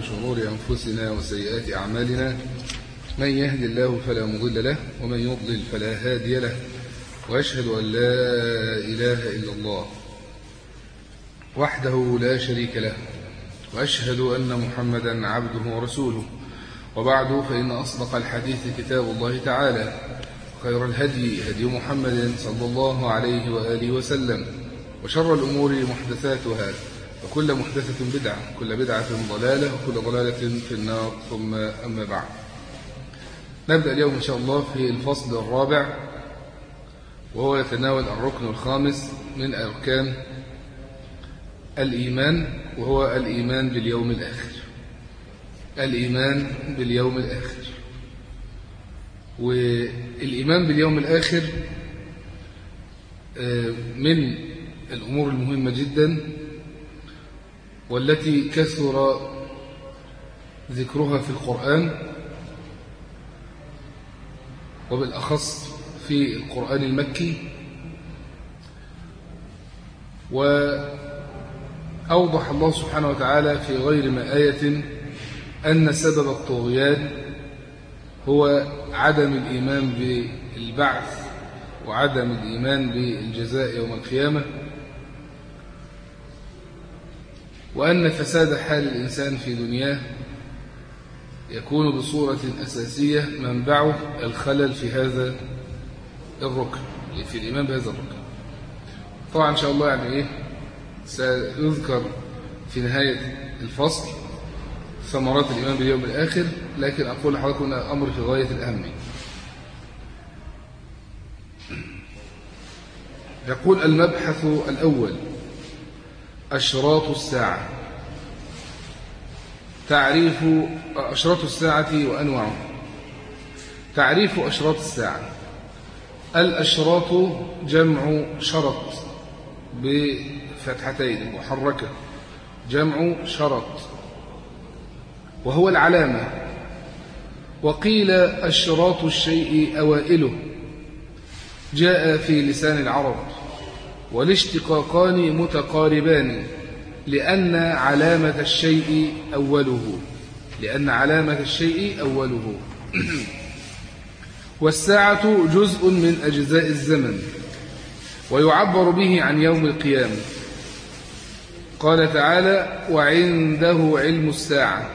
شرور أنفسنا وسيئات أعمالنا. من يهد الله فلا مضل له ومن يضلل فلا هادي له، وأشهد أن لا إله إلا الله وحده لا شريك له، وأشهد أن محمدا عبده ورسوله. وبعد، فإن أصدق الحديث كتاب الله تعالى، خير الهدي هدي محمد صلى الله عليه وآله وسلم، وشر الأمور محدثاتها، وكل محدثة بدعة، كل بدعة ضلالة، وكل ضلالة في النار. ثم أما بعد، نبدأ اليوم إن شاء الله في الفصل الرابع، وهو يتناول الركن الخامس من أركان الإيمان، وهو الإيمان باليوم الآخر. الإيمان باليوم الآخر. والإيمان باليوم الآخر من الأمور المهمة جدا، والتي كثر ذكرها في القرآن، وبالأخص في القرآن المكي. وأوضح الله سبحانه وتعالى في غير ما آية أن سبب الطغيان هو عدم الإيمان بالبعث وعدم الإيمان بالجزاء يوم القيامة، وأن فساد حال الإنسان في دنياه يكون بصورة أساسية منبعه الخلل في هذا الركن، في الإيمان بهذا الركن. طبعا إن شاء الله سيذكر في نهاية الفصل ثمرات الإيمان باليوم الآخر، لكن أقول لحضراتكم أمر في غاية الأهمية. يقول المبحث الأول: أشراط الساعة. تعريف أشراط الساعة وأنواعها. تعريف أشراط الساعة: الأشراط جمع شرط بفتحتين محركة، جمع شرط، وهو العلامة. وقيل أشراط الشيء أوائله، جاء في لسان العرب، والاشتقاقان متقاربان، لأن علامة الشيء أوله، لأن علامة الشيء أوله. والساعة جزء من أجزاء الزمن، ويعبر به عن يوم القيامة. قال تعالى: وعنده علم الساعة.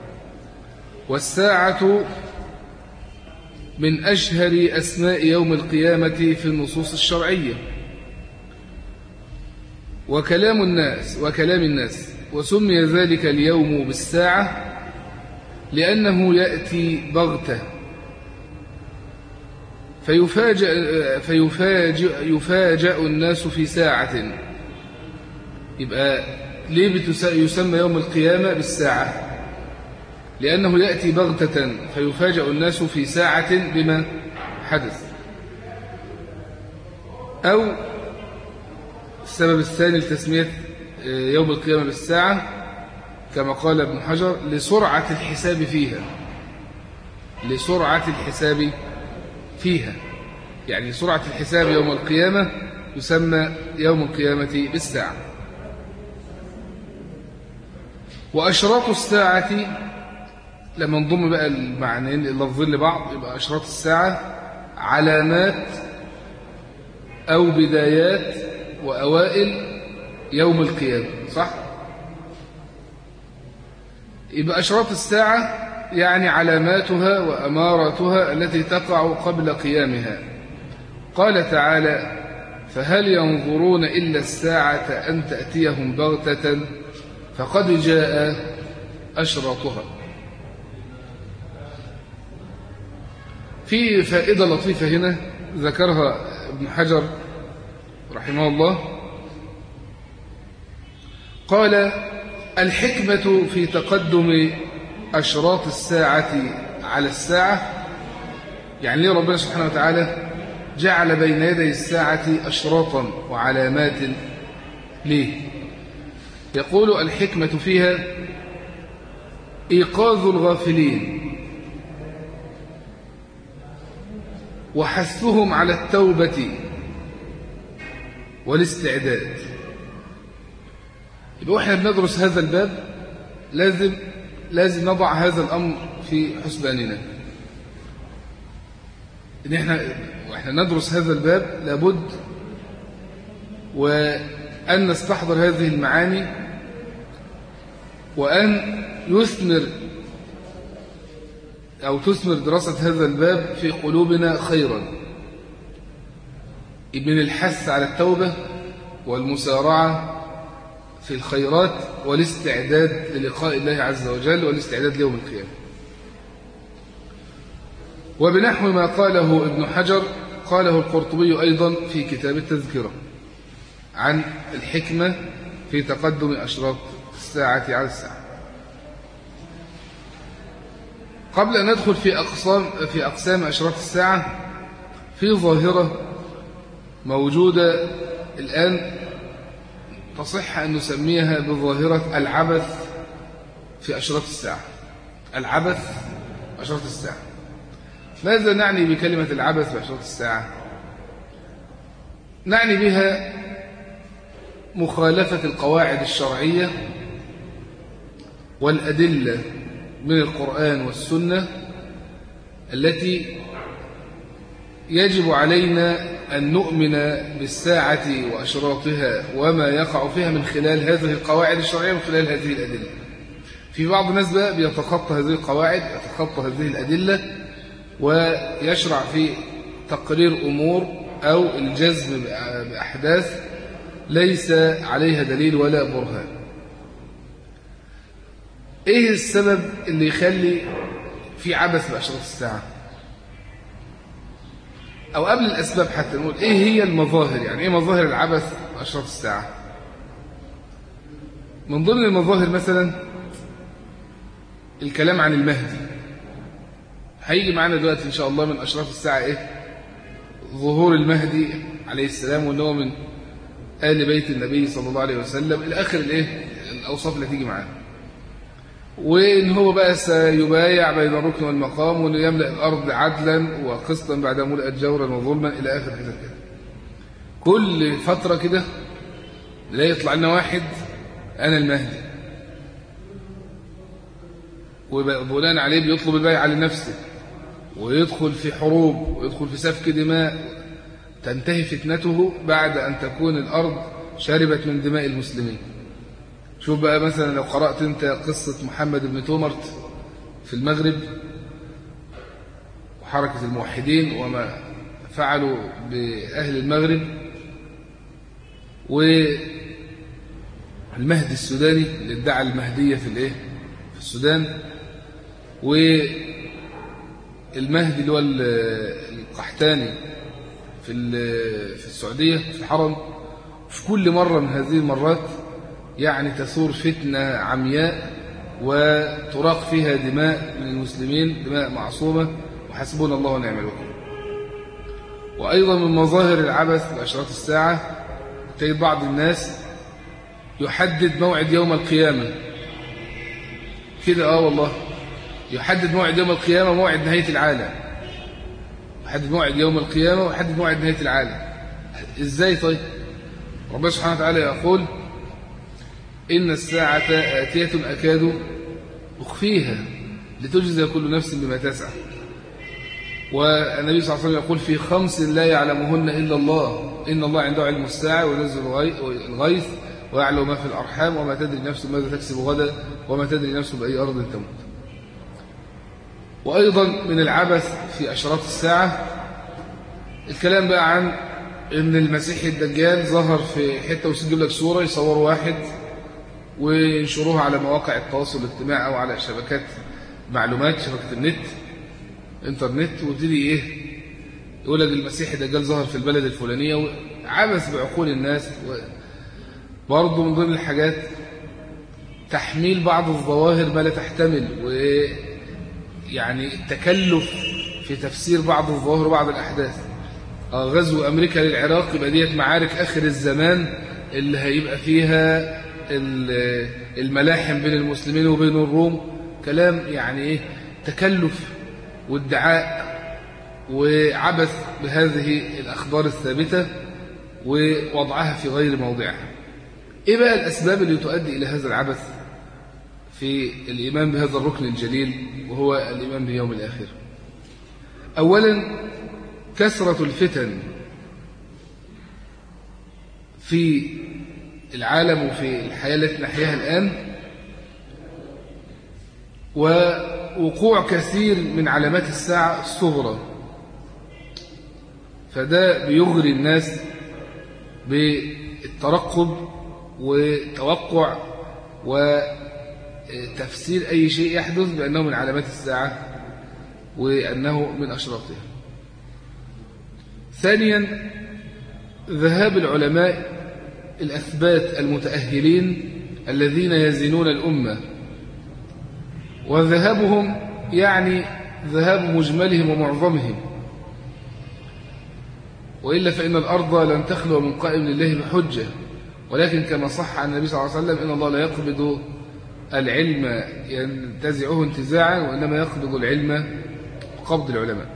والساعة من أشهر أسماء يوم القيامة في النصوص الشرعية، وكلام الناس. وسمي ذلك اليوم بالساعة لأنه يأتي بغتة، فيفاجأ الناس في ساعة. يبقى ليه يسمى يوم القيامة بالساعة؟ لأنه يأتي بغتة فيفاجأ الناس في ساعة بما حدث. أو السبب الثاني لتسمية يوم القيامة بالساعة، كما قال ابن حجر: لسرعة الحساب فيها. لسرعة الحساب فيها، يعني سرعة الحساب يوم القيامة يسمى يوم القيامة بالساعة. وأشراط الساعة، لما نضم بقى المعنيين اللفظين لبعض، يبقى أشراط الساعة علامات أو بدايات وأوائل يوم القيامة، صح؟ يبقى أشراط الساعة يعني علاماتها وأماراتها التي تقع قبل قيامها. قال تعالى: فهل ينظرون إلا الساعة أن تأتيهم بغتة فقد جاء أشراطها. في فائدة لطيفة هنا ذكرها ابن حجر رحمه الله. قال: الحكمة في تقدم أشراط الساعة على الساعة، يعني ليه ربنا سبحانه وتعالى جعل بين يدي الساعة أشراطا وعلامات؟ ليه؟ يقول: الحكمة فيها إيقاظ الغافلين، وحثهم على التوبة والاستعداد. يبقى واحنا بندرس هذا الباب لازم لازم نضع هذا الأمر في حسباننا، إن إحنا ندرس هذا الباب لابد وأن نستحضر هذه المعاني، وأن تثمر دراسة هذا الباب في قلوبنا خيرا، من الحث على التوبة والمسارعة في الخيرات والاستعداد للقاء الله عز وجل والاستعداد ليوم القيامة. وبنحو ما قاله ابن حجر قاله القرطبي أيضا في كتاب التذكرة عن الحكمة في تقدم أشراط الساعة على الساعة. قبل أن ندخل في أقسام أشراط الساعة، في ظاهرة موجودة الآن تصح أن نسميها بظاهرة العبث في أشراط الساعة. العبث في أشراط الساعة. ماذا نعني بكلمة العبث في أشراط الساعة؟ نعني بها مخالفة القواعد الشرعية والأدلة من القرآن والسنة التي يجب علينا أن نؤمن بالساعة وأشراطها وما يقع فيها من خلال هذه القواعد الشرعية ومن خلال هذه الأدلة. في بعض الناس بقى بيتخطى هذه القواعد، يتخطى هذه الأدلة، ويشرع في تقرير أمور أو الجزم بأحداث ليس عليها دليل ولا برهان. إيه السبب اللي يخلي في عبث بأشراط الساعة؟ أو قبل الأسباب حتى نقول إيه هي المظاهر، يعني إيه مظاهر العبث بأشراط الساعة؟ من ضمن المظاهر مثلا الكلام عن المهدي. هيجي معنا دلوقتي إن شاء الله من أشراط الساعة إيه؟ ظهور المهدي عليه السلام، وأنه هو من آل بيت النبي صلى الله عليه وسلم إلى آخر الإيه؟ الأوصاف اللي تيجي معانا، وإن هو بقى سيبايع بين الركن والمقام، وإنه يملأ الأرض عدلا وقسطا بعد ملئت جورا وظلما إلى آخر كده. كل فترة كده لا يطلع لنا واحد أنا المهدي، وبناء عليه بيطلب البيعة لنفسه، ويدخل في حروب ويدخل في سفك دماء تنتهي فتنته بعد أن تكون الأرض شربت من دماء المسلمين. شوف بقى مثلا لو قرأت أنت قصة محمد بن تومرت في المغرب وحركة الموحدين وما فعلوا بأهل المغرب، والمهدي السوداني اللي ادعى المهدية في السودان، والمهدي اللي هو القحتاني في السعودية في الحرم. في كل مرة من هذه المرات يعني تثور فتنة عمياء وتراق فيها دماء من المسلمين، دماء معصومة، وحسبنا الله ونعم الوكيل. وأيضا من مظاهر العبث بأشراط الساعة تجد بعض الناس يحدد موعد يوم القيامة كده، والله يحدد موعد يوم القيامة موعد نهاية العالم، يحدد موعد يوم القيامة ويحدد موعد نهاية العالم. إزاي طيب؟ ربنا سبحانه وتعالى يقول إن الساعة آتية أكاد أخفيها لتجزى كل نفس بما تسعى. والنبي صلى الله عليه وسلم يقول في 5 لا يعلمهن إلا الله، إن الله عنده علم الساعة وينزل الغيث ويعلم ما في الأرحام وما تدري نفس ماذا تكسب غدا وما تدري نفس بأي أرض تموت. وأيضا من العبث في أشراط الساعة الكلام بقى عن إن المسيح الدجال ظهر في حتة ويسجل لك صورة، يصوروا واحد وينشروها على مواقع التواصل الاجتماعي أو على شبكات معلومات، شبكة النت انترنت، وتبتدي يقول لك المسيح الدجال ظهر في البلد الفلانية، وعبث بعقول الناس. برضه من ضمن الحاجات تحميل بعض الظواهر ما لا تحتمل، ويعني التكلف في تفسير بعض الظواهر وبعض الأحداث. غزو أمريكا للعراق يبقى ديت معارك آخر الزمان اللي هيبقى فيها الملاحم بين المسلمين وبين الروم. كلام يعني تكلف وادعاء وعبث بهذه الأخبار الثابتة ووضعها في غير موضعها. إيه بقى الأسباب اللي تؤدي إلى هذا العبث في الإيمان بهذا الركن الجليل وهو الإيمان بيوم الآخر. أولا كثرة الفتن في العالم وفي الحياة التي نحياها الآن، ووقوع كثير من علامات الساعة الصغرى، فده بيغري الناس بالترقب وتوقع وتفسير أي شيء يحدث بأنه من علامات الساعة وأنه من أشراطها. ثانيا ذهاب العلماء الأثبات المتأهلين الذين يزنون الأمة، وذهابهم يعني ذهاب مجملهم ومعظمهم، وإلا فإن الأرض لن تخلو من قائم لله بحجة، ولكن كما صح عن النبي صلى الله عليه وسلم إن الله لا يقبض العلم ينتزعه انتزاعا، وإنما يقبض العلم قبض العلماء.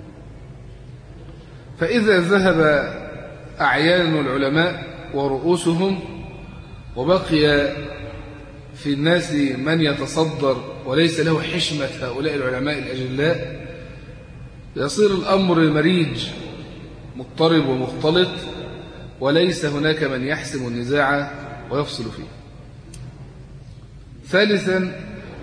فإذا ذهب أعيان العلماء ورؤوسهم وبقي في الناس من يتصدر وليس له حشمة هؤلاء العلماء الأجلاء، يصير الأمر مريج مضطرب ومختلط، وليس هناك من يحسم النزاع ويفصل فيه. ثالثا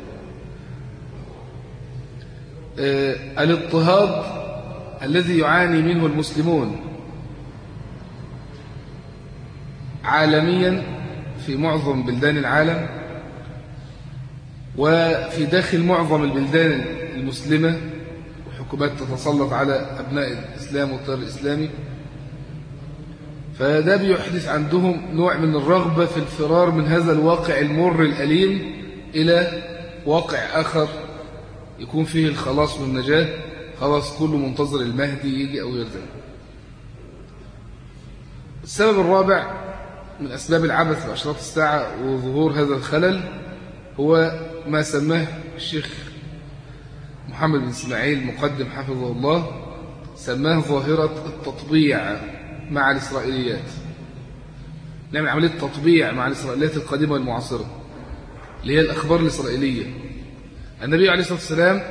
الاضطهاد الذي يعاني منه المسلمون عالميا في معظم بلدان العالم، وفي داخل معظم البلدان المسلمة، وحكومات تتسلط على أبناء الإسلام والتيار الإسلامي، فده بيحدث عندهم نوع من الرغبة في الفرار من هذا الواقع المر الأليم إلى واقع آخر يكون فيه الخلاص والنجاة. خلاص كله منتظر المهدي يجي أو يرجع. السبب الرابع من أسباب العبث بأشراط الساعة وظهور هذا الخلل هو ما سماه الشيخ محمد بن إسماعيل مقدم حفظه الله، سماه ظاهرة التطبيع مع الإسرائيليات. نعمل عملية تطبيع مع الإسرائيليات القديمة والمعاصرة اللي هي الأخبار الإسرائيلية. النبي عليه الصلاة والسلام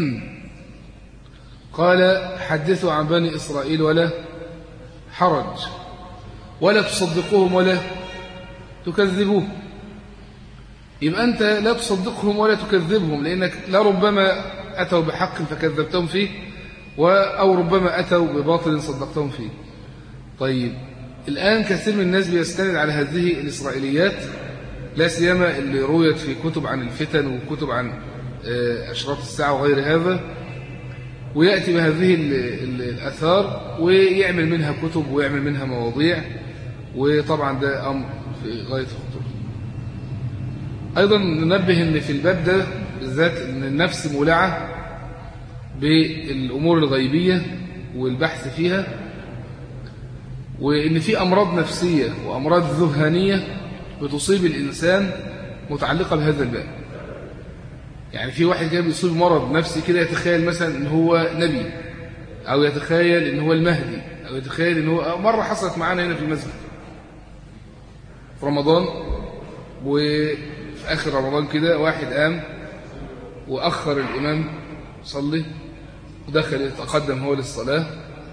قال حدثوا عن بني إسرائيل ولا حرج، ولا تصدقوهم ولا تكذبوهم. يبقى أنت لا تصدقهم ولا تكذبهم، لأنك لربما أتوا بحق فكذبتهم فيه، أو ربما أتوا بباطل صدقتهم فيه. طيب الآن كثير من الناس بيستند على هذه الإسرائيليات، لا سيما اللي رويت في كتب عن الفتن وكتب عن أشراط الساعة وغير هذا، ويأتي بهذه الأثار ويعمل منها كتب ويعمل منها مواضيع، وطبعا ده أمر في غاية الخطورة. أيضا ننبه أن في الباب ده بالذات أن النفس مولعة بالأمور الغيبية والبحث فيها، وأن في أمراض نفسية وأمراض ذهانية بتصيب الإنسان متعلقة بهذا الباب. يعني في واحد كده بيصيب مرض نفسي كده، يتخيل مثلا ان هو نبي، او يتخيل ان هو المهدي، او يتخيل ان هو مرة حصلت معانا هنا في المسجد في رمضان، وفي اخر رمضان كده واحد قام واخر الامام صلي ودخل يتقدم هو للصلاة،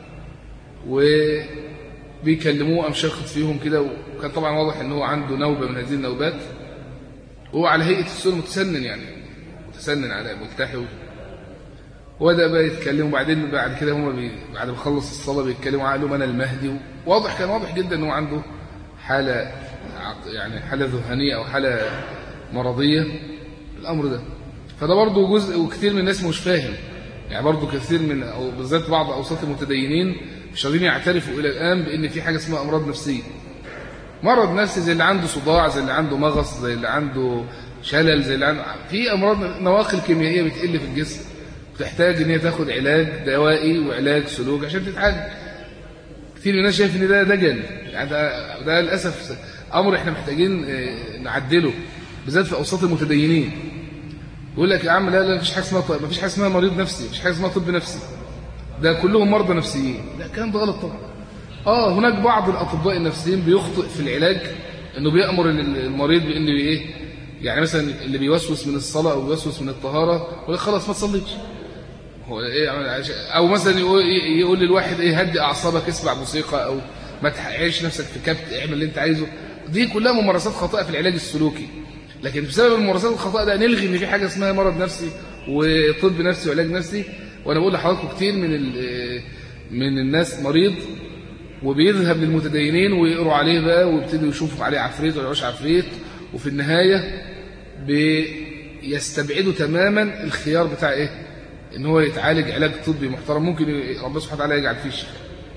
وبيكلموه قام شخط فيهم كده، وكان طبعا واضح ان هو عنده نوبة من هذه النوبات، وهو على هيئة السور متسنن، يعني متسنن على ملتحي، وبدأ بقى يتكلموا. وبعدين بعد كده هم بعد ما خلص الصلاة بيتكلموا قالوا أنا المهدي. واضح كان واضح جدا أنه عنده حالة، يعني حالة ذهانية أو حالة مرضية الأمر ده. فده برضه جزء، وكثير من الناس مش فاهم، يعني برضه كثير من أو بالذات بعض أوساط المتدينين مش قادرين يعترفوا إلى الآن بأن في حاجة اسمها أمراض نفسية. مرض نفسي زي اللي عنده صداع، زي اللي عنده مغص، زي اللي عنده شلل، زي اللي عنده في أمراض نواقل كيميائية بتقل في الجسم، بتحتاج ان هي تاخد علاج دوائي وعلاج سلوك عشان تتعالج. كثير من الناس شايف ان ده دجل، يعني ده للاسف امر احنا محتاجين نعدله، بالذات في اوساط المتدينين. يقول لك يا عم لا مفيش حاجه اسمها طب، مفيش حاجه اسمها مريض نفسي، مفيش حاجه اسمها طب نفسي، ده كلهم مرضى نفسيين. لا الكلام ده غلط طبعا. هناك بعض الاطباء النفسيين بيخطئ في العلاج، انه بيأمر المريض بانه ايه يعني مثلا اللي بيوسوس من الصلاة أو بيوسوس من الطهارة يقول خلاص ما تصليش، هو إيه؟ أو مثلا يقول للواحد إيه هدي أعصابك، اسمع موسيقى، أو ما تعيش نفسك في كبت، اعمل اللي أنت عايزه. دي كلها ممارسات خاطئة في العلاج السلوكي. لكن بسبب الممارسات الخاطئة ده نلغي إن في حاجة اسمها مرض نفسي وطب نفسي وعلاج نفسي. وأنا بقول لحضراتكم كتير من الناس مريض وبيذهب للمتدينين ويقروا عليه بقى ويبتدوا يشوفوا عليه عفريت ولا مش عفريت، وفي النهاية بيستبعدوا تماما الخيار بتاع إيه؟ إن هو يتعالج علاج طبي محترم ممكن ربنا سبحانه وتعالى يجعل فيه الشفاء.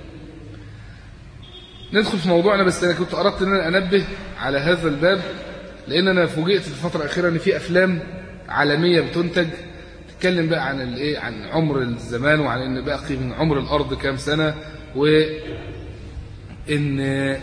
ندخل في موضوعنا، بس أنا كنت أردت أن أنا أنبه على هذا الباب، لأن أنا فوجئت في الفترة الأخيرة أن في أفلام عالمية بتنتج تتكلم بقى عن الإيه، عن عمر الزمان، وعن إن باقي من عمر الأرض كام سنة، وإن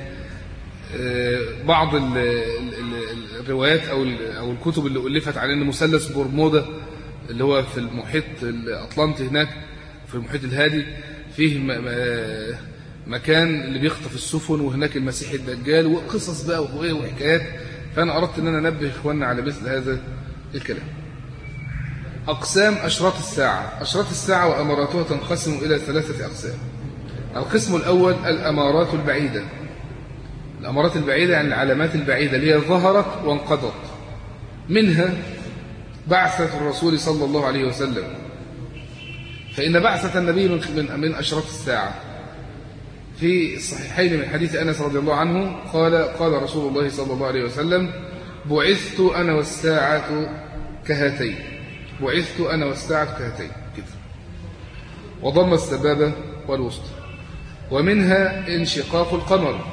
بعض الروايات أو الكتب اللي ألفت عن إن مثلث برمودا اللي هو في المحيط الأطلنطي هناك في المحيط الهادي فيه مكان اللي بيخطف السفن، وهناك المسيح الدجال، وقصص بقى وحكايات. فأنا أردت أن أنا أنبه إخواننا على مثل هذا الكلام. أقسام أشراط الساعة. أشراط الساعة وأماراتها تنقسم إلى 3 أقسام. القسم الأول الأمارات البعيدة. الأمارات البعيدة يعني العلامات البعيدة اللي هي ظهرت وانقضت. منها بعثة الرسول صلى الله عليه وسلم، فإن بعثة النبي من أشراط الساعة. في الصحيحين من حديث أنس رضي الله عنه قال رسول الله صلى الله عليه وسلم: بعثت أنا والساعة كهاتين. بعثت أنا والساعة كهاتين كده، وضم السبابة والوسطى. ومنها انشقاق القمر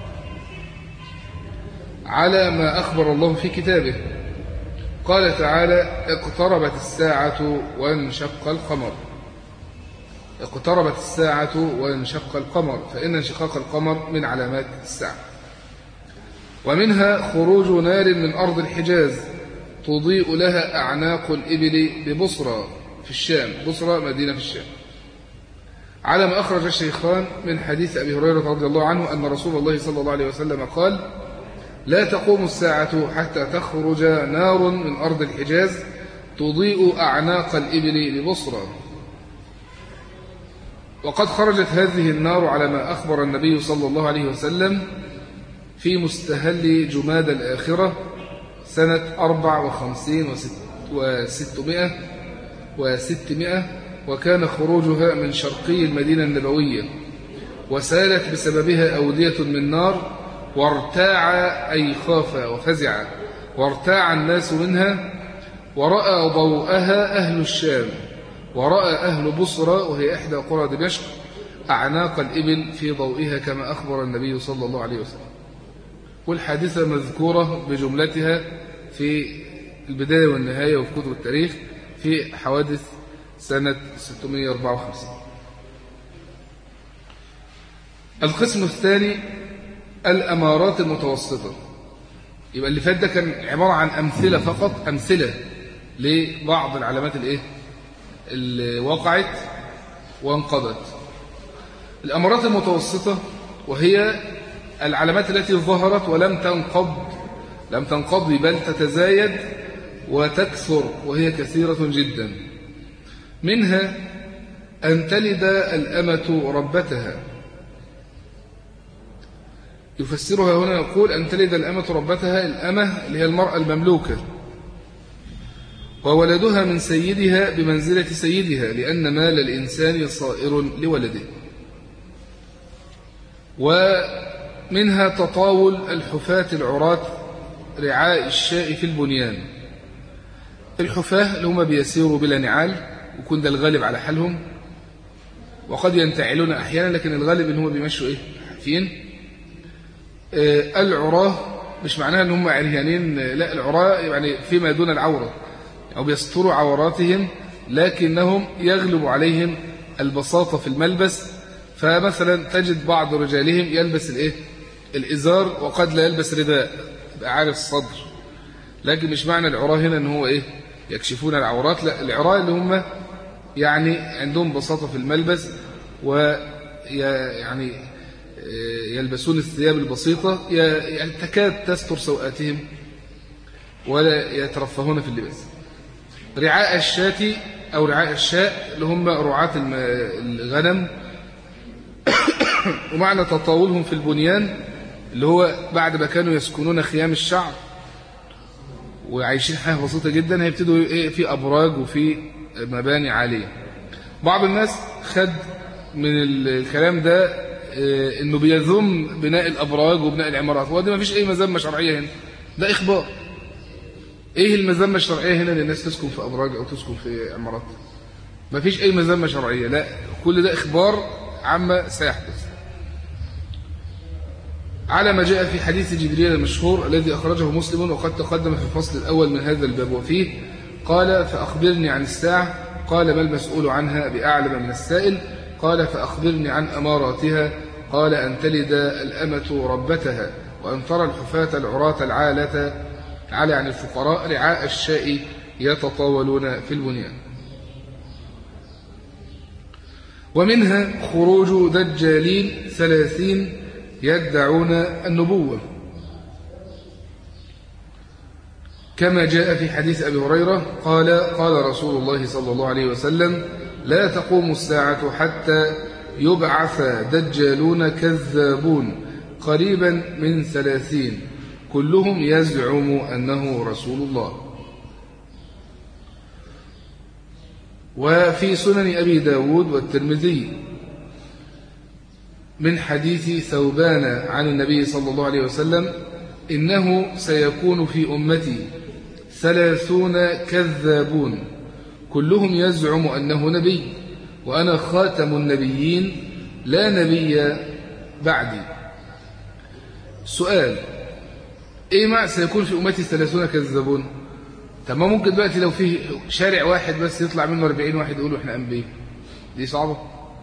على ما أخبر الله في كتابه. قال تعالى: اقتربت الساعة وانشق القمر. اقتربت الساعة وانشق القمر، فإن انشقاق القمر من علامات الساعة. ومنها خروج نار من أرض الحجاز تضيء لها أعناق الإبل ببصرى في الشام. بصرى مدينة في الشام، على ما أخرج الشيخان من حديث أبي هريرة رضي الله عنه أن رسول الله صلى الله عليه وسلم قال: لا تقوم الساعة حتى تخرج نار من أرض الحجاز تضيء أعناق الإبل ببصرى. وقد خرجت هذه النار على ما أخبر النبي صلى الله عليه وسلم في مستهل جماد الآخرة سنة 54 و600، وكان خروجها من شرقي المدينة النبوية، وسالت بسببها أودية من نار، وارتاع أي خاف وفزع، وارتاع الناس منها، ورأى ضوءها أهل الشام، ورأى أهل بصرى وهي إحدى قرى دمشق أعناق الإبل في ضوئها كما أخبر النبي صلى الله عليه وسلم. والحادثة مذكورة بجملتها في البداية والنهاية وفي كتب التاريخ في حوادث سنة 654. القسم الثاني الأمارات المتوسطة. يبقى اللي فات ده كان عبارة عن أمثلة فقط، أمثلة لبعض العلامات اللي وقعت وانقضت. الأمارات المتوسطة وهي العلامات التي ظهرت ولم تنقض بل تتزايد وتكثر، وهي كثيرة جدا. منها أن تلد الأمة ربتها. يفسرها هنا يقول أن تلد الأمة ربتها، الأمة اللي هي المرأة المملوكة، وولدها من سيدها بمنزلة سيدها، لأن مال الإنسان صائر لولده. ومنها تطاول الحفاة العراة رعاء الشاء في البنيان. الحفاة اللي هم بيسيروا بلا نعال، ويكون ده الغالب على حالهم، وقد ينتعلون أحيانا، لكن الغالب إن هم بيمشوا حافين. العراه مش معناها ان هم عريانين، لا، العراه يعني فيما دون العوره، او بيستروا عوراتهم، لكنهم يغلب عليهم البساطه في الملبس. فمثلا تجد بعض رجالهم يلبس الازار وقد لا يلبس رداء، يبقى عارف الصدر. لكن مش معنى العراه هنا ان هو يكشفون العورات، لا، العراه اللي هم يعني عندهم بساطه في الملبس، ويعني يلبسون الثياب البسيطة، يعني تكاد تستر سوءاتهم. ولا يترفهون في اللباس. رعاء الشاة أو رعاء الشاء اللي هم رعاة الغنم، ومعنى تطاولهم في البنيان اللي هو بعد ما كانوا يسكنون خيام الشعب وعايشين حياة بسيطة جدا، هيبتدوا في أبراج وفي مباني عالية. بعض الناس خد من الكلام ده إنه بيذم بناء الأبراج وبناء العمارات، وده ما فيش أي مذمة شرعية هنا، ده إخبار. إيه المذمة الشرعية هنا للناس تسكن في أبراج أو تسكن في عمارات؟ ما فيش أي مذمة شرعية، لا، كل ده إخبار عما سيحدث على ما جاء في حديث جبريل المشهور الذي أخرجه مسلم وقد تقدم في الفصل الأول من هذا الباب، وفيه قال: فأخبرني عن الساعة. قال: ما المسؤول عنها بأعلم من السائل. قال: فأخبرني عن أماراتها. قال: أن تلد الأمة ربتها، وأن ترى الحفاة العراة العالة عن الفقراء رعاء الشاء يتطاولون في البنيان. ومنها خروج دجالين 30 يدعون النبوة، كما جاء في حديث أبي هريرة قال: قال رسول الله صلى الله عليه وسلم: لا تقوم الساعة حتى يبعث دجالون كذابون قريبا من 30 كلهم يزعم أنه رسول الله. وفي سنن أبي داود والترمذي من حديث ثوبان عن النبي صلى الله عليه وسلم: إنه سيكون في أمتي 30 كذابون كلهم يزعم أنه نبي، وأنا خاتم النبيين لا نبي بعدي. سؤال: إيه معنى سيكون في أمتي 30 كذابون؟ طب ما ممكن دلوقتي لو في شارع واحد بس يطلع منه 40 واحد يقولوا إحنا أنبياء، دي صعبة؟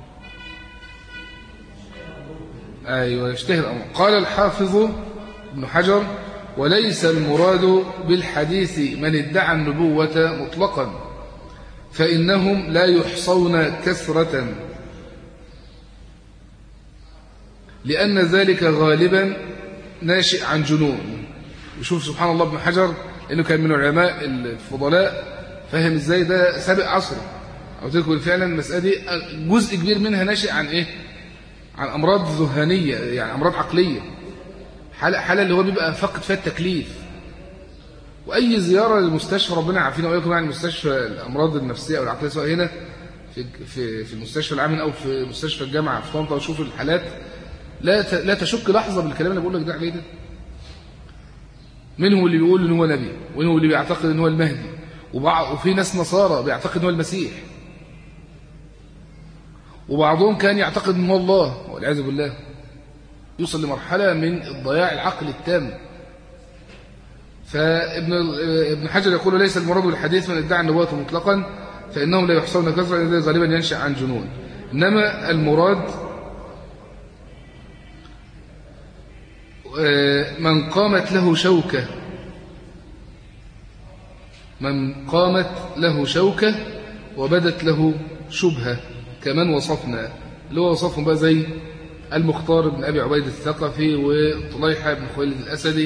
أيوة، يشتهر الأمر. قال الحافظ ابن حجر: وليس المراد بالحديث من ادعى النبوة مطلقا، فإنهم لا يحصون كثرة، لأن ذلك غالبا ناشئ عن جنون. وشوف سبحان الله ابن حجر إنه كان من العلماء الفضلاء، فهم إزاي ده سابق عصره. أو تقول فعلا المسألة دي جزء كبير منها ناشئ عن إيه؟ عن أمراض ذهانية، يعني أمراض عقلية، حالة اللي هو بيبقى فقد فيها التكليف. وأي زيارة للمستشفى، ربنا عارفين وإياكم، يعني المستشفى الأمراض النفسية أو العقلية، سواء هنا في المستشفى العام أو في مستشفى الجامعة في طنطا، وشوف الحالات، لا تشك لحظة بالكلام اللي بقول لك ده عليه ده. منهم اللي بيقول إن هو نبي، ومنهم اللي بيعتقد إن هو المهدي، وفي ناس نصارى بيعتقد إن هو المسيح، وبعضهم كان يعتقد إن هو الله والعياذ بالله. يوصل لمرحلة من الضياع العقلي التام. فابن حجر يقول: ليس المراد بالحديث من ادعى النبوة مطلقا، فإنهم لا يحصون كثرة، لأن ذلك غالبا ينشأ عن جنون. إنما المراد من قامت له شوكة وبدت له شبهة، كمن وصفنا، اللي هو وصفهم بقى زي المختار بن أبي عبيد الثقفي، وطليحة بن خويلد الأسدي،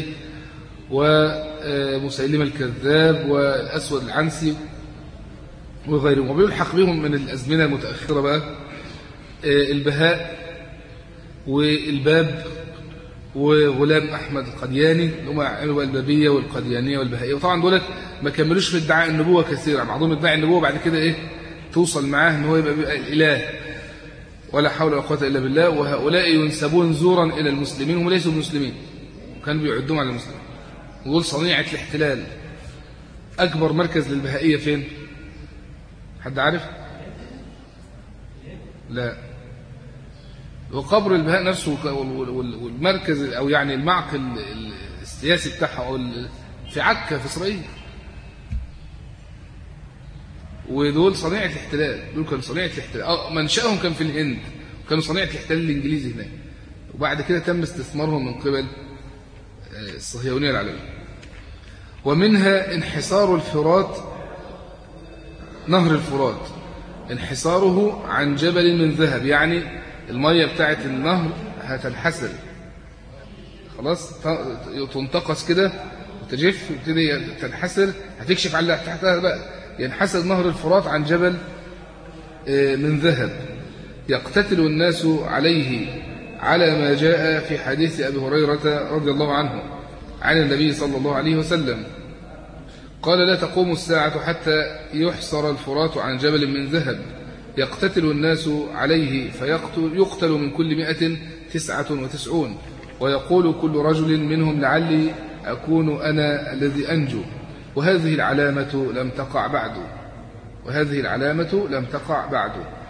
ومسيلمة الكذاب، والأسود العنسي، وغيرهم. وبيلحق بهم من الأزمنة المتأخرة بقى البهاء والباب وغلام أحمد القدياني، اللي هم عملوا البابية والقديانية والبهائية. وطبعا دولت ما كملوش في ادعاء النبوة كثيرا، بعضهم ادعى النبوة بعد كده توصل معاه ان هو يبقى الإله، ولا حول ولا قوة إلا بالله. وهؤلاء ينسبون زورا إلى المسلمين، هم ليسوا مسلمين، كانوا بيعدون على المسلمين. ودول صنيعة الاحتلال. أكبر مركز للبهائية فين؟ حد عارف؟ لا، وقبر البهاء نفسه والمركز، أو يعني المعقل السياسي بتاعها، أو في عكا في إسرائيل. ودول صنيعة الاحتلال، دول كانوا صنيعة الاحتلال. منشأهم كان في الهند، كانوا صنيعة الاحتلال الإنجليزي هناك، وبعد كده تم استثمارهم من قبل الصهيونية العالمية. ومنها انحسار الفرات، نهر الفرات، انحساره عن جبل من ذهب، يعني المية بتاعت النهر هتنحسر خلاص، تنتقص كده تجف وتبتدي تنحسر، هتكشف على تحتها بقى، ينحسر نهر الفرات عن جبل من ذهب يقتتل الناس عليه، على ما جاء في حديث أبي هريرة رضي الله عنه عن النبي صلى الله عليه وسلم قال: لا تقوم الساعة حتى يحصر الفرات عن جبل من ذهب يقتتل الناس عليه، فيقتل من كل 199، ويقول كل رجل منهم: لعلي أكون أنا الذي أنجو. وهذه العلامة لم تقع بعد. وهذه العلامة لم تقع بعد.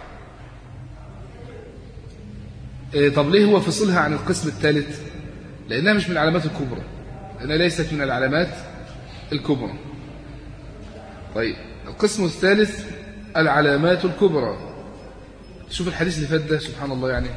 طب ليه هو فصلها عن القسم الثالث؟ لأنها مش من العلامات الكبرى، لأنها ليست من العلامات الكبرى. طيب القسم الثالث العلامات الكبرى. شوف الحديث اللي فات ده، سبحان الله، يعني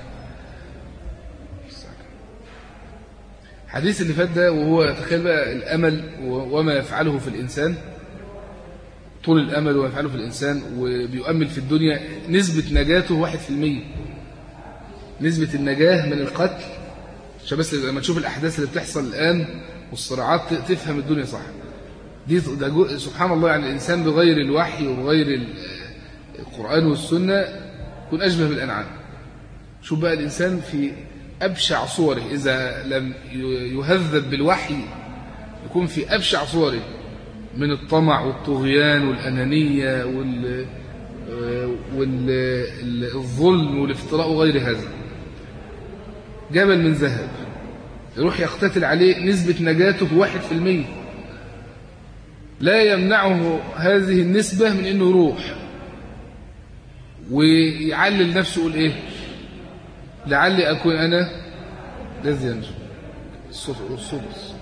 الحديث اللي فات ده، وهو تخيل بقى الأمل وما يفعله في الإنسان، طول الأمل وما يفعله في الإنسان، وبيؤمل في الدنيا، نسبة نجاته 1%، نسبة النجاة من القتل. عشان بس لما تشوف الأحداث اللي بتحصل الآن والصراعات تفهم الدنيا صح. ده سبحان الله، يعني الإنسان بغير الوحي وبغير القرآن والسنة يكون أشبه بالأنعام. شوف بقى الإنسان في أبشع صوره، إذا لم يهذب بالوحي يكون في أبشع صوره من الطمع والطغيان والأنانية والظلم والافتراء وغير هذا. جبل من ذهب يروح يقتتل عليه، نسبة نجاته 1%، لا يمنعه هذه النسبة من أنه يروح ويعلل نفسه، يقول إيه؟ لعلي أكون أنا الذي ينجو. الصوت.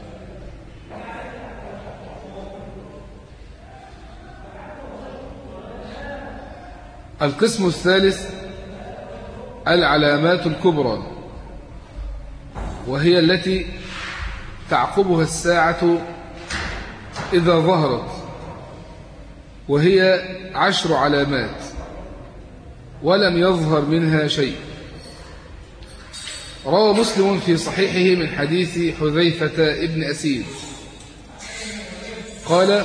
القسم الثالث العلامات الكبرى، وهي التي تعقبها الساعة إذا ظهرت، وهي 10 علامات ولم يظهر منها شيء. روى مسلم في صحيحه من حديث حذيفة ابن أسيد قال: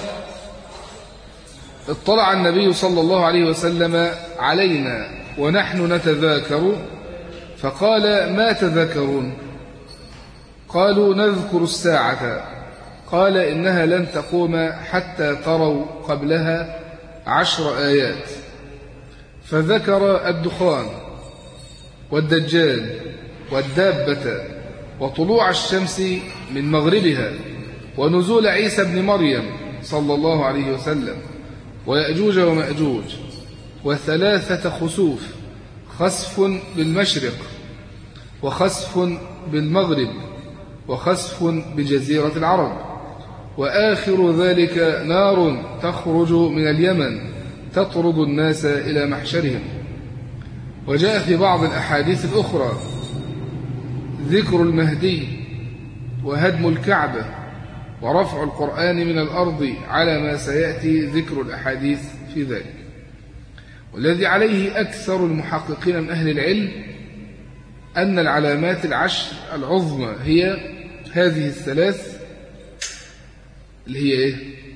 اطلع النبي صلى الله عليه وسلم علينا ونحن نتذاكر، فقال: ما تذكرون؟ قالوا: نذكر الساعة. قال: إنها لن تقوم حتى تروا قبلها 10 آيات. فذكر الدخان والدجال والدابة وطلوع الشمس من مغربها ونزول عيسى بن مريم صلى الله عليه وسلم ويأجوج ومأجوج وثلاثة خسوف، خسف بالمشرق وخسف بالمغرب وخسف بجزيرة العرب، وآخر ذلك نار تخرج من اليمن تطرد الناس إلى محشرهم. وجاء في بعض الأحاديث الأخرى ذكر المهدي وهدم الكعبة ورفع القرآن من الأرض، على ما سيأتي ذكر الأحاديث في ذلك. والذي عليه أكثر المحققين من أهل العلم أن العلامات 10 العظمى هي هذه الثلاث، اللي هي إيه؟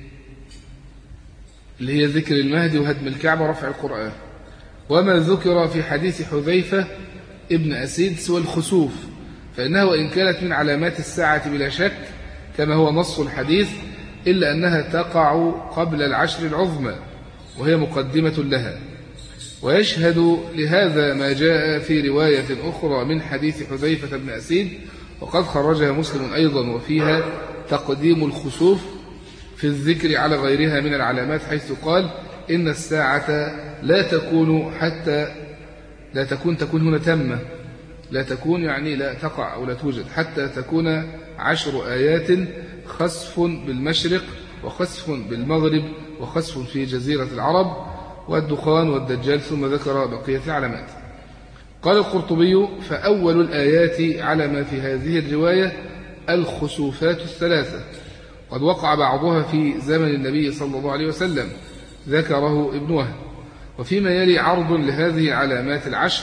اللي هي ذكر المهدي وهدم الكعبة ورفع القرآن. وما ذكر في حديث حذيفة ابن أسيد سوى الخسوف، فإنها وإن كانت من علامات الساعة بلا شك كما هو نص الحديث، إلا أنها تقع قبل 10 العظمى وهي مقدمة لها. ويشهد لهذا ما جاء في رواية أخرى من حديث حذيفة بن أسيد، وقد خرجها مسلم أيضا، وفيها تقديم الخسوف في الذكر على غيرها من العلامات، حيث قال: إن الساعة لا تكون حتى تكون هنا تامة، لا تكون يعني لا تقع أو لا توجد، حتى تكون 10 آيات، خسف بالمشرق وخسف بالمغرب وخسف في جزيرة العرب والدخان والدجال، ثم ذكر بقية العلامات. قال القرطبي: فأول الآيات على ما في هذه الرواية الخسوفات الثلاثة، قد وقع بعضها في زمن النبي صلى الله عليه وسلم، ذكره ابن وهب. وفيما يلي عرض لهذه العلامات 10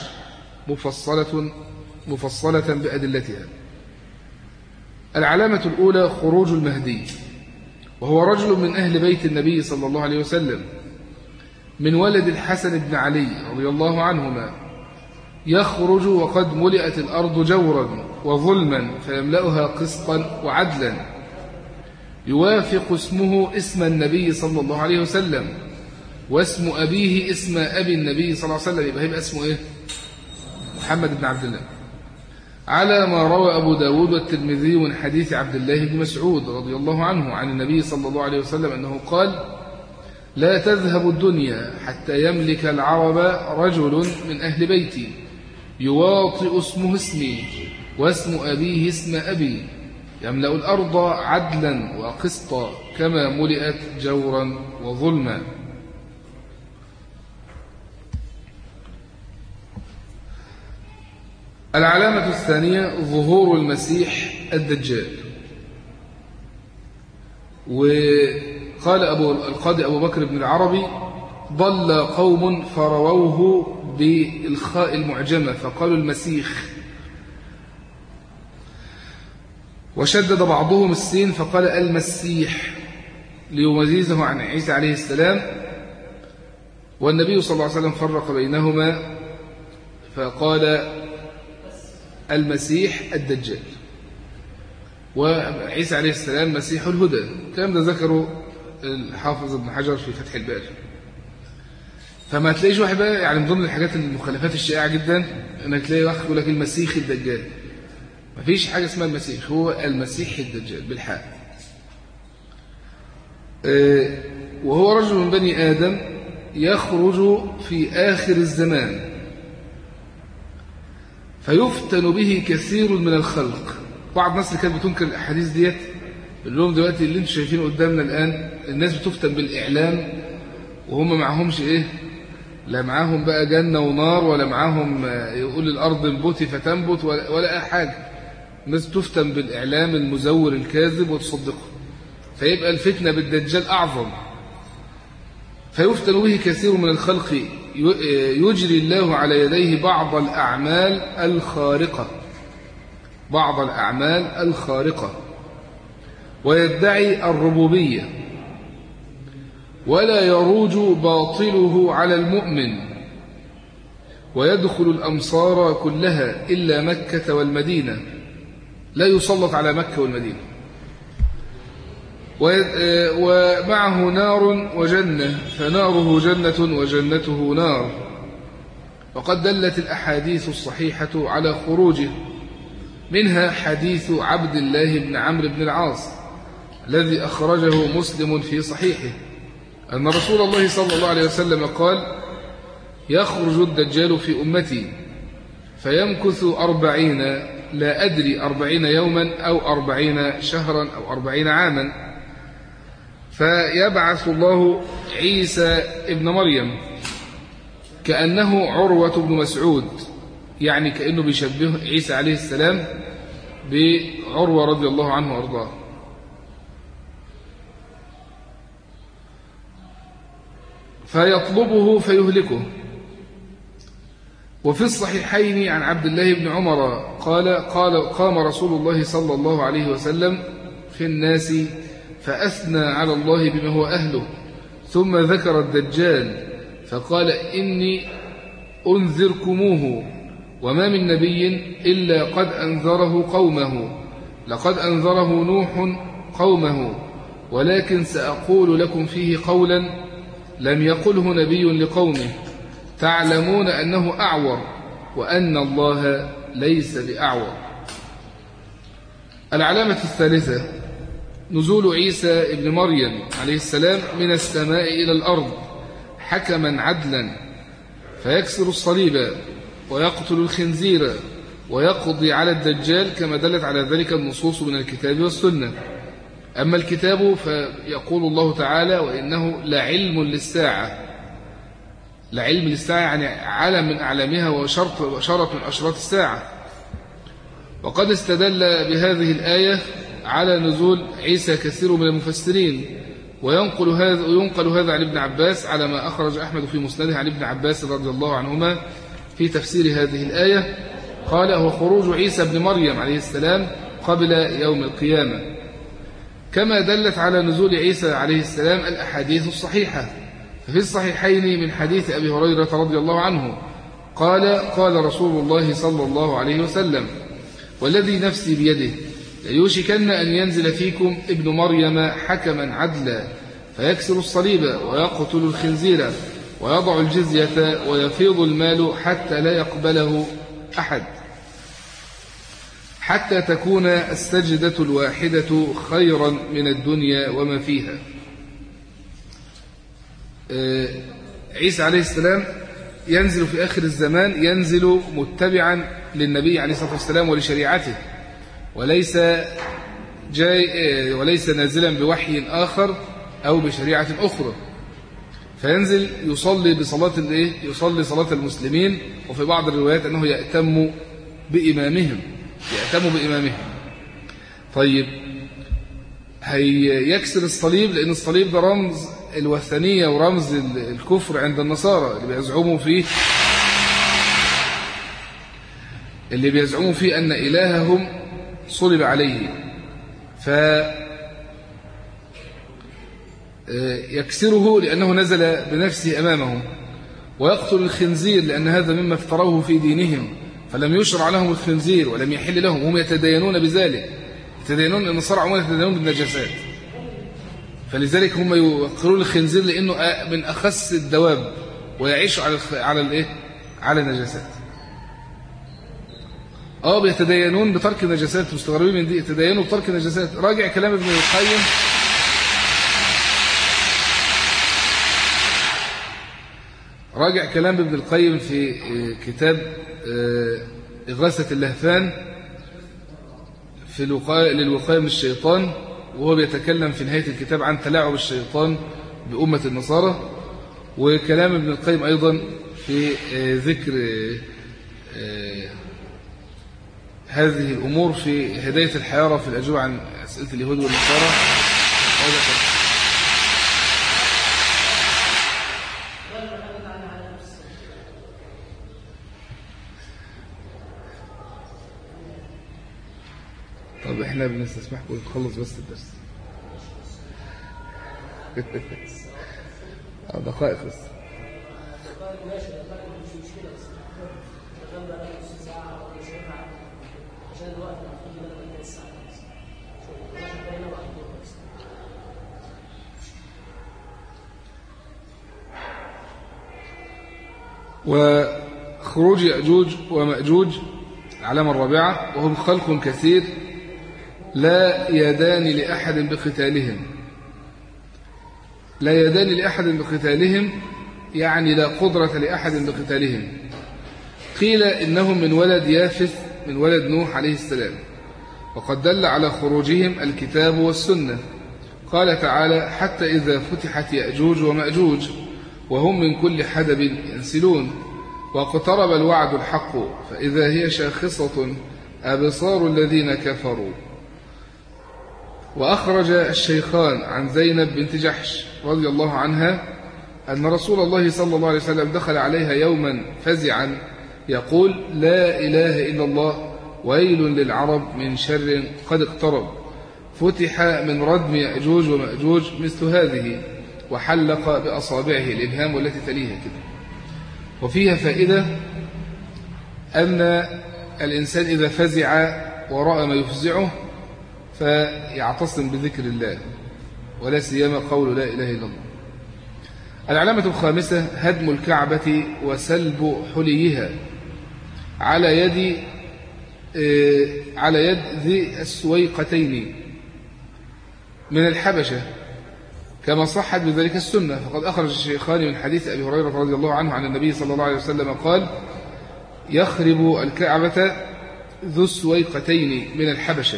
مفصلة بأدلتها. العلامة الأولى خروج المهدي، وهو رجل من أهل بيت النبي صلى الله عليه وسلم من ولد الحسن بن علي رضي الله عنهما، يخرج وقد ملئت الأرض جورا وظلما فيملأها قسطا وعدلا، يوافق اسمه اسم النبي صلى الله عليه وسلم، واسم أبيه اسم أبي النبي صلى الله عليه وسلم، يبقى اسمه إيه؟ محمد بن عبد الله، على ما روى أبو داود والترمذي من حديث عبد الله بن مسعود رضي الله عنه عن النبي صلى الله عليه وسلم أنه قال: لا تذهب الدنيا حتى يملك العرب رجل من أهل بيتي يواطئ اسمه اسمي واسم أبيه اسم أبي، يملأ الأرض عدلا وقسطا كما ملئت جورا وظلما. العلامة الثانية ظهور المسيح الدجال. وقال القاضي أبو بكر بن العربي: ضل قوم فرووه بالخاء المعجمة فقالوا المسيح، وشدد بعضهم السين فقال المسيح ليميزه عن عيسى عليه السلام، والنبي صلى الله عليه وسلم فرق بينهما فقال المسيح الدجال، وعيسى عليه السلام مسيح الهدى. الكلام ده ذكره الحافظ ابن حجر في فتح الباري. فما تلاقيش واحد بقى يعني من ضمن الحاجات المخالفات الشائعة جدا انك تلاقي واحد يقول لك المسيح الدجال. ما فيش حاجة اسمها المسيح، هو المسيح الدجال بالحاء. وهو رجل من بني آدم يخرج في آخر الزمان فيفتن به كثير من الخلق. بعض الناس اللي كانت بتنكر الأحاديث ديت بيقول لهم دلوقتي اللي انتم شايفينه قدامنا الآن الناس بتفتن بالإعلام وهم معهمش إيه، لا معاهم بقى جنة ونار ولا معاهم يقول الأرض انبتي فتنبت ولا أي حاجة. الناس تفتن بالإعلام المزور الكاذب وتصدقه، فيبقى الفتنة بالدجال أعظم. فيفتن به كثير من الخلق يجري الله على يديه بعض الأعمال الخارقة ويدعي الربوبية، ولا يروج باطله على المؤمن، ويدخل الأمصار كلها إلا مكة والمدينة، لا يسلط على مكة والمدينة، ومعه نار وجنة، فناره جنة وجنته نار. وقد دلت الأحاديث الصحيحة على خروجه، منها حديث عبد الله بن عمرو بن العاص الذي أخرجه مسلم في صحيحه أن رسول الله صلى الله عليه وسلم قال: يخرج الدجال في أمتي فيمكث 40 لا أدري 40 يوما أو 40 شهرا أو 40 عاما، فيبعث الله عيسى ابن مريم كأنه عروة بن مسعود، يعني كأنه بيشبه عيسى عليه السلام بعروة رضي الله عنه وأرضاه. فيطلبه فيهلكه. وفي الصحيحين عن عبد الله بن عمر قال قام رسول الله صلى الله عليه وسلم في الناس فأثنى على الله بما هو أهله، ثم ذكر الدجال فقال: إني أنذركموه، وما من نبي إلا قد أنذره قومه، لقد أنذره نوح قومه، ولكن سأقول لكم فيه قولا لم يقله نبي لقومه، تعلمون أنه أعور وأن الله ليس بأعور. العلامة الثالثة نزول عيسى ابن مريم عليه السلام من السماء إلى الأرض حكما عدلا، فيكسر الصليب ويقتل الخنزير ويقضي على الدجال، كما دلت على ذلك النصوص من الكتاب والسنة. أما الكتاب فيقول الله تعالى: وإنه لعلم للساعة. لعلم للساعة يعني علم من أعلامها وشرط من أشراط الساعة. وقد استدل بهذه الآية على نزول عيسى كثير من المفسرين، وينقل هذا عن ابن عباس على ما أخرج أحمد في مسنده عن ابن عباس رضي الله عنهما في تفسير هذه الآية. قال: هو خروج عيسى ابن مريم عليه السلام قبل يوم القيامة، كما دلت على نزول عيسى عليه السلام الأحاديث الصحيحة. ففي الصحيحين من حديث أبي هريرة رضي الله عنه قال رسول الله صلى الله عليه وسلم: والذي نفسي بيده ليوشكن أن ينزل فيكم ابن مريم حكما عدلا فيكسر الصليب ويقتل الخنزير ويضع الجزية ويفيض المال حتى لا يقبله أحد، حتى تكون السجدة الواحدة خيرا من الدنيا وما فيها. عيسى عليه السلام ينزل في آخر الزمان، ينزل متبعا للنبي عليه الصلاة والسلام ولشريعته، وليس نازلا بوحي آخر أو بشريعة أخرى. فينزل يصلي صلاة المسلمين، وفي بعض الروايات أنه يأتم بإمامهم. طيب، هيكسر الصليب، لأن الصليب ده رمز الوثنية ورمز الكفر عند النصارى اللي بيزعموا فيه أن إلههم صلب عليه، يكسره لأنه نزل بنفسه أمامهم، ويقتل الخنزير لأن هذا مما افتروه في دينهم، فلم يشرع لهم الخنزير ولم يحل لهم، هم يتدينون بذلك. النصارى عموما يتدينون بالنجاسات، فلذلك هم يقتلون الخنزير لأنه من أخس الدواب ويعيش على النجاسات. بيتدينون بترك النجاسات، مستغربين من دي، يتدينوا بترك النجاسات. راجع كلام ابن القيم في كتاب إغاثة اللهفان في للوقاية من الشيطان، وهو بيتكلم في نهاية الكتاب عن تلاعب الشيطان بأمة النصارى. وكلام ابن القيم أيضا في ذكر هذه الأمور في هداية الحيارى في الأجوبة عن أسئلة اليهود والنصارى. طب احنا بنستسمحكم نخلص بس الدرس. دقائق بس. وخروج يأجوج ومأجوج العلامة الرابعة، وهم خلق كثير لا يدان لأحد بقتالهم، يعني لا قدرة لأحد بقتالهم. قيل إنهم من ولد يافث من ولد نوح عليه السلام، وقد دل على خروجهم الكتاب والسنة. قال تعالى: حتى إذا فتحت يأجوج ومأجوج وهم من كل حدب ينسلون، واقترب الوعد الحق فإذا هي شاخصة أبصار الذين كفروا. وأخرج الشيخان عن زينب بنت جحش رضي الله عنها أن رسول الله صلى الله عليه وسلم دخل عليها يوما فزعا يقول: لا إله إلا الله، ويل للعرب من شر قد اقترب. فتح من ردم يأجوج ومأجوج مثل هذه، وحلق بأصابعه الإبهام والتي تليها كده. وفيها فائدة أن الإنسان إذا فزع ورأى ما يفزعه فيعتصم بذكر الله، ولا سيما قول لا إله إلا الله. العلامة الخامسة: هدم الكعبة وسلب حليها على يد ذي السويقتين من الحبشة، كما صحت بذلك السنة. فقد أخرج الشيخان من حديث أبي هريرة رضي الله عنه عن النبي صلى الله عليه وسلم قال: يخرب الكعبة ذو السويقتين من الحبشة.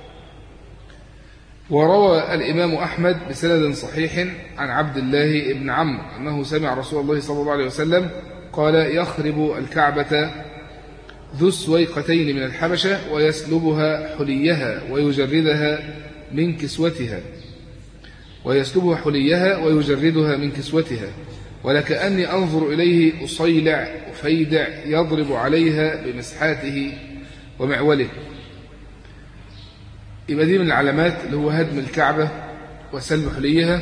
وروى الإمام أحمد بسند صحيح عن عبد الله بن عمرو أنه سمع رسول الله صلى الله عليه وسلم قال: يخرب الكعبة ذو السويقتين من الحبشة ويسلبها حليها ويجردها من كسوتها، ولكأني أنظر إليه أصيلع أفيدع يضرب عليها بمسحاته ومعوله. يبقى دي من العلامات اللي هو هدم الكعبة وسلب حليها.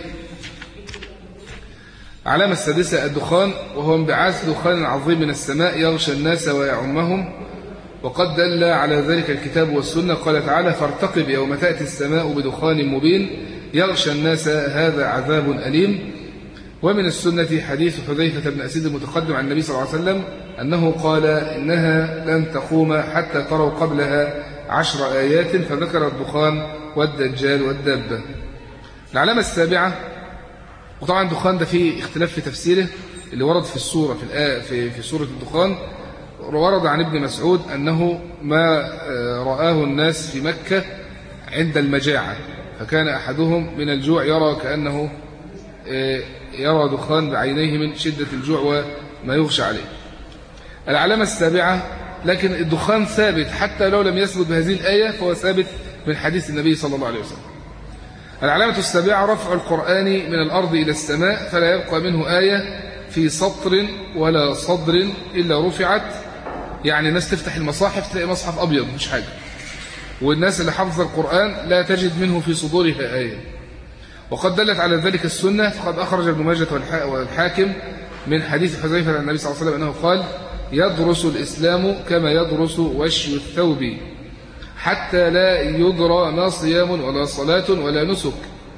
علامة السادسة الدخان، وهو انبعاث دخان عظيم من السماء يغشى الناس ويعمهم، وقد دل على ذلك الكتاب والسنة. قال تعالى: فارتقب يوم تأتي السماء بدخان مبين يغشى الناس هذا عذاب أليم. ومن السنة حديث حذيفة بن أسيد المتقدم عن النبي صلى الله عليه وسلم أنه قال: إنها لن تقوم حتى تروا قبلها 10 آيات، فذكر الدخان والدجال والدابة. العلامة السابعة، وطبعا الدخان ده فيه اختلاف في تفسيره، اللي ورد في السورة في سورة الدخان ورد عن ابن مسعود أنه ما رآه الناس في مكة عند المجاعة، فكان أحدهم من الجوع يرى كأنه يرى دخان بعينيه من شدة الجوع وما يغشى عليه. العلامة السابعة، لكن الدخان ثابت حتى لو لم يثبت بهذه الآية فهو ثابت من حديث النبي صلى الله عليه وسلم. العلامة السابعة رفع القرآن من الأرض إلى السماء، فلا يبقى منه آية في سطر ولا صدر إلا رفعت. يعني الناس تفتح المصاحف تلاقي مصحف أبيض مش حاجة، والناس اللي حفظ القرآن لا تجد منه في صدورها آية. وقد دلت على ذلك السنة، فقد أخرج ابن ماجه والحاكم من حديث حذيفة عن النبي صلى الله عليه وسلم أنه قال: يدرس الإسلام كما يدرس وشي الثوب، حتى لا يدرى ما صيام ولا صلاة ولا نسك،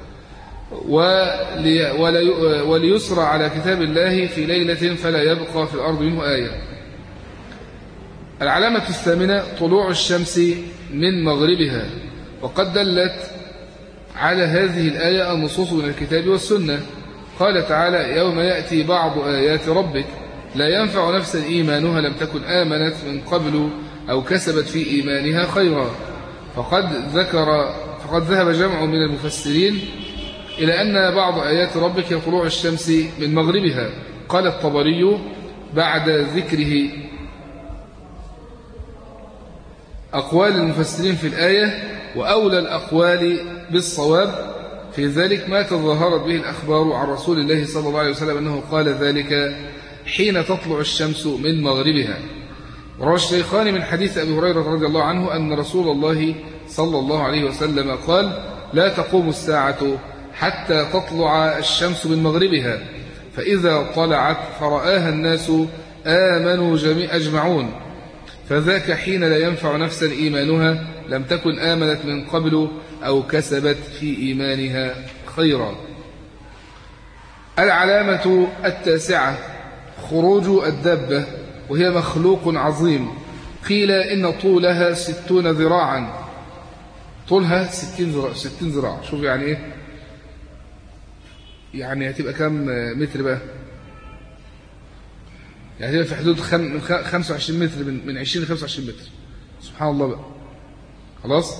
وليسرى على كتاب الله في ليلة فلا يبقى في الأرض منه آية. العلامة الثامنة طلوع الشمس من مغربها، وقد دلت على هذه الآية النصوص من الكتاب والسنة. قال تعالى: يوم يأتي بعض آيات ربك لا ينفع نفسا إيمانها لم تكن آمنت من قبل أو كسبت في إيمانها خيرا. فقد ذهب جمع من المفسرين إلى أن بعض آيات ربك هي طلوع الشمس من مغربها. قال الطبري بعد ذكره أقوال المفسرين في الآية: وأولى الأقوال بالصواب في ذلك ما تظاهرت به الأخبار عن رسول الله صلى الله عليه وسلم أنه قال ذلك حين تطلع الشمس من مغربها. روى الشيخان من حديث أبي هريرة رضي الله عنه أن رسول الله صلى الله عليه وسلم قال: لا تقوم الساعة حتى تطلع الشمس من مغربها، فإذا طلعت فرآها الناس آمنوا أجمعون، فذاك حين لا ينفع نفسا إيمانها لم تكن آمنت من قبل أو كسبت في إيمانها خيرا. العلامة التاسعة خروج الدابة، وهي مخلوق عظيم. قيل إن طولها 60 ذراعا، طولها 60 ذراع. شوف يعني إيه؟ يعني هتبقى كم متر بقى؟ يعني هتبقى في حدود 25 متر، من 20 ل 25 متر. سبحان الله بقى. خلاص.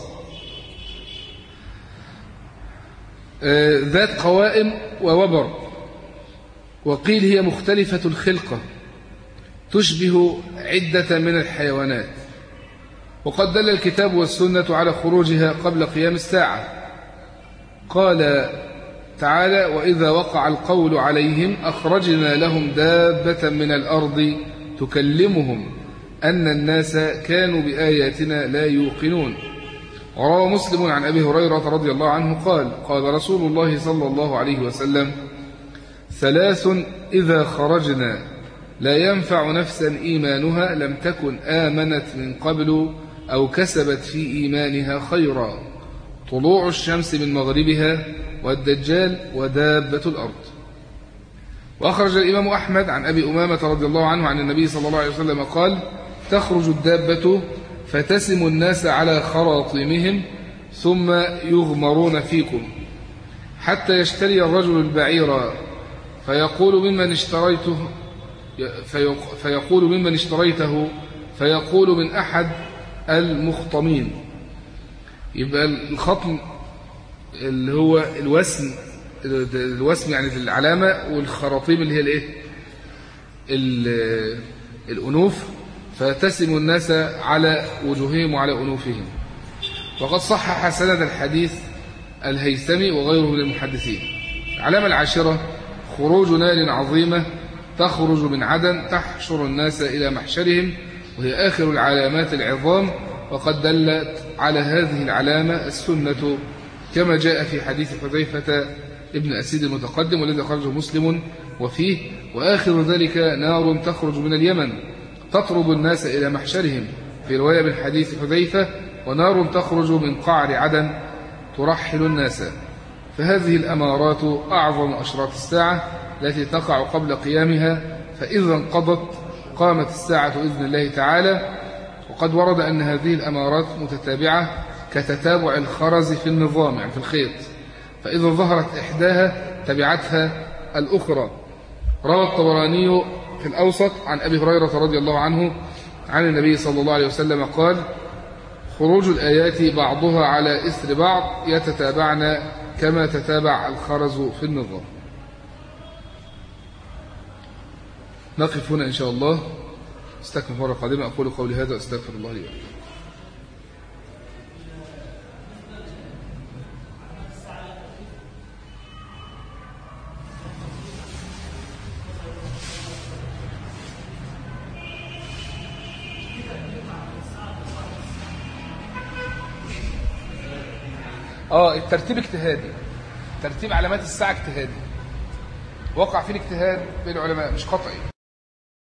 ذات قوائم ووبر. وقيل هي مختلفة الخلقة تشبه عدة من الحيوانات. وقد دل الكتاب والسنة على خروجها قبل قيام الساعة. قال تعالى: وإذا وقع القول عليهم أخرجنا لهم دابة من الأرض تكلمهم أن الناس كانوا بآياتنا لا يوقنون. وروى مسلم عن أبي هريرة رضي الله عنه قال: قال رسول الله صلى الله عليه وسلم: 3 إذا خرجنا لا ينفع نفسا إيمانها لم تكن آمنت من قبل أو كسبت في إيمانها خيرا: طلوع الشمس من مغربها، والدجال، ودابة الأرض. وأخرج الإمام أحمد عن أبي أمامة رضي الله عنه عن النبي صلى الله عليه وسلم قال: تخرج الدابة فتسم الناس على خراطيمهم ثم يغمرون فيكم حتى يشتري الرجل البعير فيقول ممن اشتريته فيقول من أحد المخطمين. يبقى الخطم اللي هو الوسم يعني العلامة، والخراطيم اللي هي الايه الأنوف، فتسم الناس على وجوههم وعلى أنوفهم. وقد صحح سند الحديث الهيثمي وغيره من المحدثين. العلامة العاشرة خروج نار عظيمة تخرج من عدن تحشر الناس إلى محشرهم، وهي آخر العلامات العظام وقد دلت على هذه العلامة السنة كما جاء في حديث حذيفة ابن أسيد المتقدم والذي أخرجه مسلم وفيه: وآخر ذلك نار تخرج من اليمن تطرد الناس إلى محشرهم، في رواية من حديث حذيفة: ونار تخرج من قعر عدن ترحل الناس. فهذه الأمارات أعظم أشراط الساعة التي تقع قبل قيامها، فإذا انقضت قامت الساعة بإذن الله تعالى. وقد ورد أن هذه الأمارات متتابعة كتتابع الخرز في النظام، يعني في الخيط، فإذا ظهرت إحداها تبعتها الأخرى. روى الطبراني في الأوسط عن أبي هريرة رضي الله عنه عن النبي صلى الله عليه وسلم قال: خروج الآيات بعضها على إثر بعض يتتابعن كما تتابع الخرز في النظام. نقف هنا إن شاء الله، استكمل مرة قادمة. أقول قولي هذا أستغفر الله لي ولكم. الترتيب اجتهادي، ترتيب علامات الساعة اجتهادي، وقع فيه الاجتهاد بين العلماء مش قطعي.